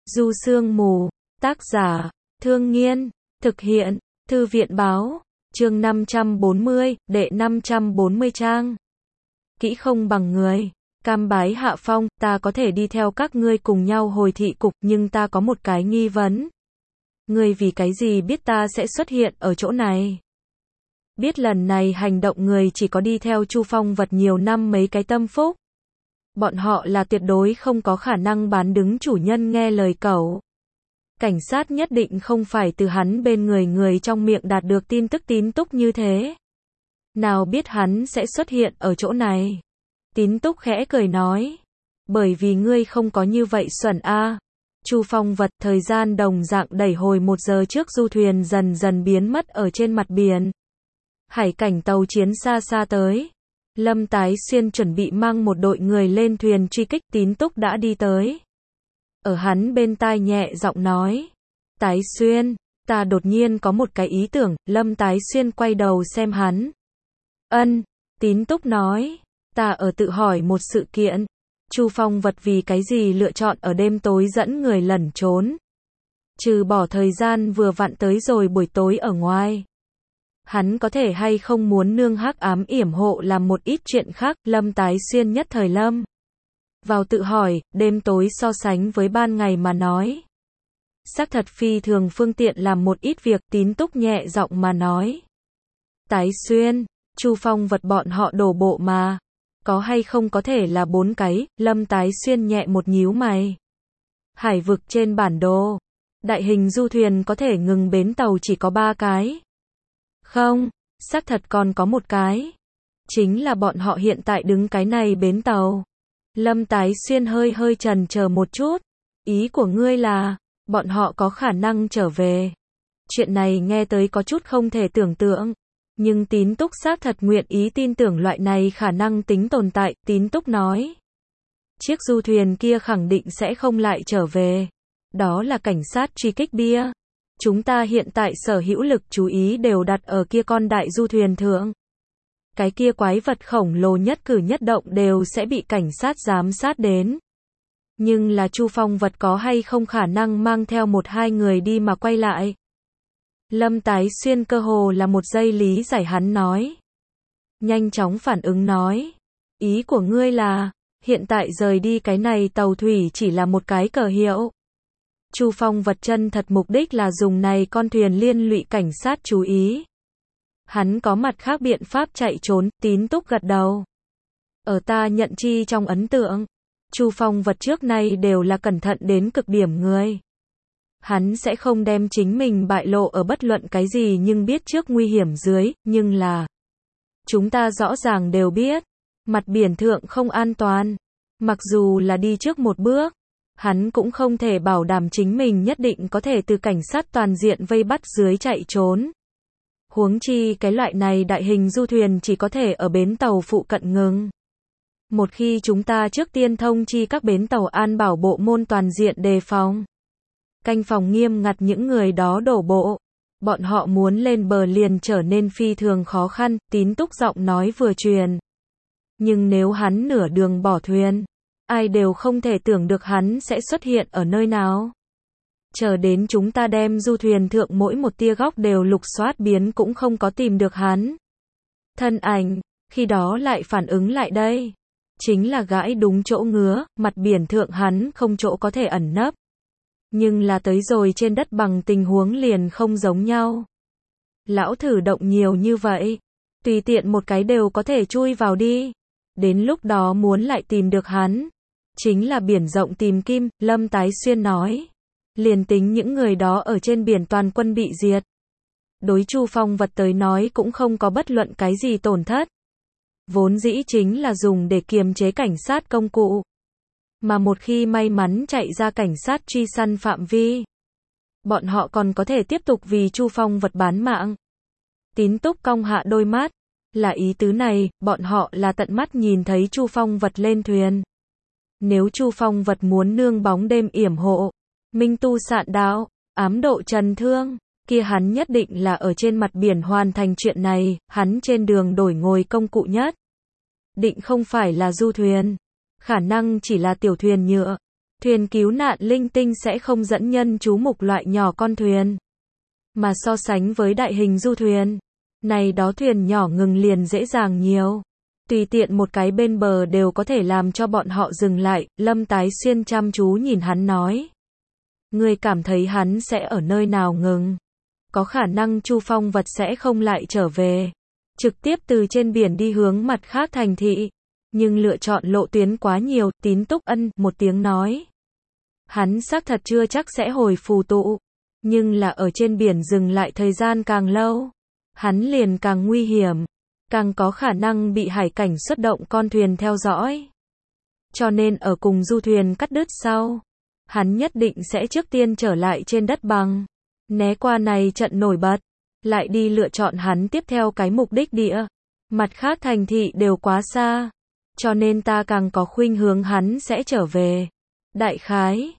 Du Sương Mù, tác giả, Thương Nghiên, thực hiện, Thư viện báo, chương 540, đệ 540 trang. Kỹ không bằng người. Cam bái hạ phong, ta có thể đi theo các ngươi cùng nhau hồi thị cục, nhưng ta có một cái nghi vấn. Ngươi vì cái gì biết ta sẽ xuất hiện ở chỗ này? Biết lần này hành động người chỉ có đi theo Chu Phong Vật nhiều năm mấy cái tâm phúc. Bọn họ là tuyệt đối không có khả năng bán đứng chủ nhân nghe lời cẩu. Cảnh sát nhất định không phải từ hắn bên người trong miệng đạt được tin tức Tín Túc như thế. Nào biết hắn sẽ xuất hiện ở chỗ này. Tín Túc khẽ cười nói. Bởi vì ngươi không có như vậy xuẩn a. Chu Phong Vật thời gian đồng dạng đẩy hồi 1 giờ trước du thuyền dần dần biến mất ở trên mặt biển. Hải cảnh tàu chiến xa xa tới. Lâm Tái Xuyên chuẩn bị mang một đội người lên thuyền truy kích, Tín Túc đã đi tới. Ở hắn bên tai nhẹ giọng nói. Tái Xuyên, ta đột nhiên có một cái ý tưởng. Lâm Tái Xuyên quay đầu xem hắn. Ân, Tín Túc nói. Ta ở tự hỏi một sự kiện. Chu Phong Vật vì cái gì lựa chọn ở đêm tối dẫn người lẩn trốn. Trừ bỏ thời gian vừa vặn tới rồi buổi tối ở ngoài. Hắn có thể hay không muốn nương hắc ám yểm hộ làm một ít chuyện khác. Lâm Tái Xuyên nhất thời lâm vào tự hỏi, đêm tối so sánh với ban ngày mà nói. Xác thật phi thường phương tiện làm một ít việc. Tín Túc nhẹ giọng mà nói. Tái Xuyên, Chu Phong Vật bọn họ đổ bộ mà. Có hay không có thể là 4 cái. Lâm Tái Xuyên nhẹ một nhíu mày. Hải vực trên bản đồ. Đại hình du thuyền có thể ngừng bến tàu chỉ có 3 cái. Không, xác thật còn có một cái. Chính là bọn họ hiện tại đứng cái này bến tàu. Lâm Tái Xuyên hơi chần chờ một chút. Ý của ngươi là, bọn họ có khả năng trở về. Chuyện này nghe tới có chút không thể tưởng tượng. Nhưng Tín Túc xác thật nguyện ý tin tưởng loại này khả năng tính tồn tại. Tín Túc nói. Chiếc du thuyền kia khẳng định sẽ không lại trở về. Đó là cảnh sát truy kích bia. Chúng ta hiện tại sở hữu lực chú ý đều đặt ở kia con đại du thuyền thượng. Cái kia quái vật khổng lồ nhất cử nhất động đều sẽ bị cảnh sát giám sát đến. Nhưng là Chu Phong Vật có hay không khả năng mang theo 1-2 người đi mà quay lại? Lâm Tái Xuyên cơ hồ là một giây lý giải hắn nói. Nhanh chóng phản ứng nói. Ý của ngươi là, hiện tại rời đi cái này tàu thủy chỉ là một cái cờ hiệu. Chu Phong Vật chân thật mục đích là dùng này con thuyền liên lụy cảnh sát chú ý. Hắn có mặt khác biện pháp chạy trốn. Tín Túc gật đầu. Ở ta nhận chi trong ấn tượng, Chu Phong Vật trước nay đều là cẩn thận đến cực điểm người. Hắn sẽ không đem chính mình bại lộ ở bất luận cái gì nhưng biết trước nguy hiểm dưới, nhưng là chúng ta rõ ràng đều biết, mặt biển thượng không an toàn. Mặc dù là đi trước một bước, hắn cũng không thể bảo đảm chính mình nhất định có thể từ cảnh sát toàn diện vây bắt dưới chạy trốn. Huống chi cái loại này đại hình du thuyền chỉ có thể ở bến tàu phụ cận ngừng. Một khi chúng ta trước tiên thông chi các bến tàu an bảo bộ môn toàn diện đề phòng. Canh phòng nghiêm ngặt những người đó đổ bộ. Bọn họ muốn lên bờ liền trở nên phi thường khó khăn. Tín Túc giọng nói vừa truyền. Nhưng nếu hắn nửa đường bỏ thuyền, ai đều không thể tưởng được hắn sẽ xuất hiện ở nơi nào. Chờ đến chúng ta đem du thuyền thượng mỗi một tia góc đều lục soát biến cũng không có tìm được hắn. Thân ảnh, khi đó lại phản ứng lại đây. Chính là gãi đúng chỗ ngứa, mặt biển thượng hắn không chỗ có thể ẩn nấp. Nhưng là tới rồi trên đất bằng tình huống liền không giống nhau. Lão thử động nhiều như vậy. Tùy tiện một cái đều có thể chui vào đi. Đến lúc đó muốn lại tìm được hắn. Chính là biển rộng tìm kim, Lâm Tái Xuyên nói. Liền tính những người đó ở trên biển toàn quân bị diệt. Đối Chu Phong Vật tới nói cũng không có bất luận cái gì tổn thất. Vốn dĩ chính là dùng để kiềm chế cảnh sát công cụ. Mà một khi may mắn chạy ra cảnh sát truy săn phạm vi, bọn họ còn có thể tiếp tục vì Chu Phong Vật bán mạng. Tín Túc cong hạ đôi mắt. Là ý tứ này, bọn họ là tận mắt nhìn thấy Chu Phong Vật lên thuyền. Nếu Chu Phong Vật muốn nương bóng đêm yểm hộ, minh tu sạn đạo, ám độ trần thương, kia hắn nhất định là ở trên mặt biển hoàn thành chuyện này. Hắn trên đường đổi ngồi công cụ nhất định không phải là du thuyền, khả năng chỉ là tiểu thuyền nhựa. Thuyền cứu nạn linh tinh sẽ không dẫn nhân chú mục loại nhỏ con thuyền. Mà so sánh với đại hình du thuyền, này đó thuyền nhỏ ngừng liền dễ dàng nhiều. Tùy tiện một cái bên bờ đều có thể làm cho bọn họ dừng lại. Lâm Tái Xuyên chăm chú nhìn hắn nói. Ngươi cảm thấy hắn sẽ ở nơi nào ngừng? Có khả năng Chu Phong Vật sẽ không lại trở về. Trực tiếp từ trên biển đi hướng mặt khác thành thị. Nhưng lựa chọn lộ tuyến quá nhiều, Tín Túc một tiếng nói. Hắn xác thật chưa chắc sẽ hồi phù tụ. Nhưng là ở trên biển dừng lại thời gian càng lâu, hắn liền càng nguy hiểm. Càng có khả năng bị hải cảnh xuất động con thuyền theo dõi. Cho nên ở cùng du thuyền cắt đứt sau, hắn nhất định sẽ trước tiên trở lại trên đất bằng. Né qua này trận nổi bật, lại đi lựa chọn hắn tiếp theo cái mục đích địa. Mặt khác thành thị đều quá xa, cho nên ta càng có khuynh hướng hắn sẽ trở về. Đại khái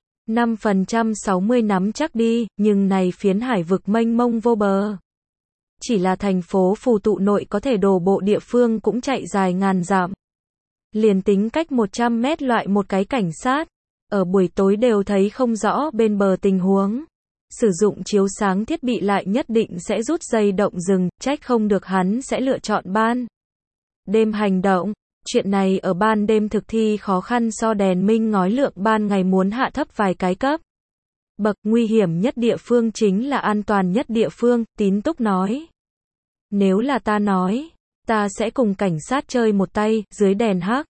5% 60 nắm chắc đi, nhưng này phiến hải vực mênh mông vô bờ. Chỉ là thành phố phù tụ nội có thể đổ bộ địa phương cũng chạy dài ngàn dặm. Liền tính cách 100 mét loại một cái cảnh sát, ở buổi tối đều thấy không rõ bên bờ tình huống. Sử dụng chiếu sáng thiết bị lại nhất định sẽ rút dây động rừng, trách không được hắn sẽ lựa chọn ban đêm hành động. Chuyện này ở ban đêm thực thi khó khăn so đèn minh ngói lượng ban ngày muốn hạ thấp vài cái cấp. Bậc nguy hiểm nhất địa phương chính là an toàn nhất địa phương, Tín Túc nói. Nếu là ta nói, ta sẽ cùng cảnh sát chơi một tay, dưới đèn hắc.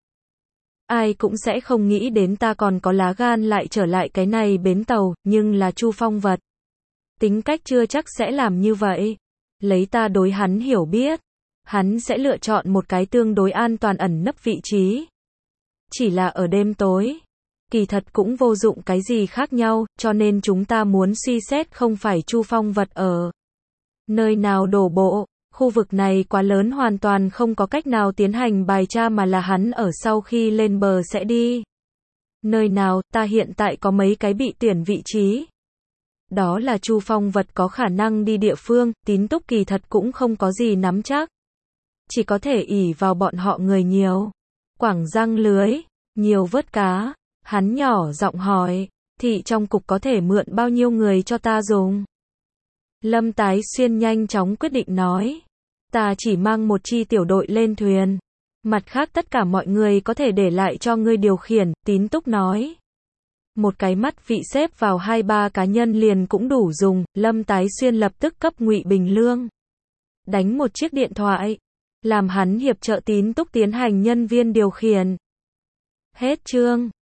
Ai cũng sẽ không nghĩ đến ta còn có lá gan lại trở lại cái này bến tàu, nhưng là Chu Phong Vật. Tính cách chưa chắc sẽ làm như vậy. Lấy ta đối hắn hiểu biết, hắn sẽ lựa chọn một cái tương đối an toàn ẩn nấp vị trí. Chỉ là ở đêm tối, kỳ thật cũng vô dụng cái gì khác nhau, cho nên chúng ta muốn suy xét không phải Chu Phong Vật ở nơi nào đổ bộ. Khu vực này quá lớn hoàn toàn không có cách nào tiến hành bài tra mà là hắn ở sau khi lên bờ sẽ đi. Nơi nào, ta hiện tại có mấy cái bị tuyển vị trí. Đó là Chu Phong Vật có khả năng đi địa phương, Tín Túc kỳ thật cũng không có gì nắm chắc. Chỉ có thể ỷ vào bọn họ người nhiều. Quảng răng lưới, nhiều vớt cá. Hắn nhỏ giọng hỏi, thị trong cục có thể mượn bao nhiêu người cho ta dùng? Lâm Tái Xuyên nhanh chóng quyết định nói. Ta chỉ mang một chi tiểu đội lên thuyền. Mặt khác tất cả mọi người có thể để lại cho ngươi điều khiển, Tín Túc nói. Một cái mắt vị xếp vào 2-3 cá nhân liền cũng đủ dùng, Lâm Tái Xuyên lập tức cấp Ngụy Bình Lương đánh một chiếc điện thoại, làm hắn hiệp trợ Tín Túc tiến hành nhân viên điều khiển. Hết chương.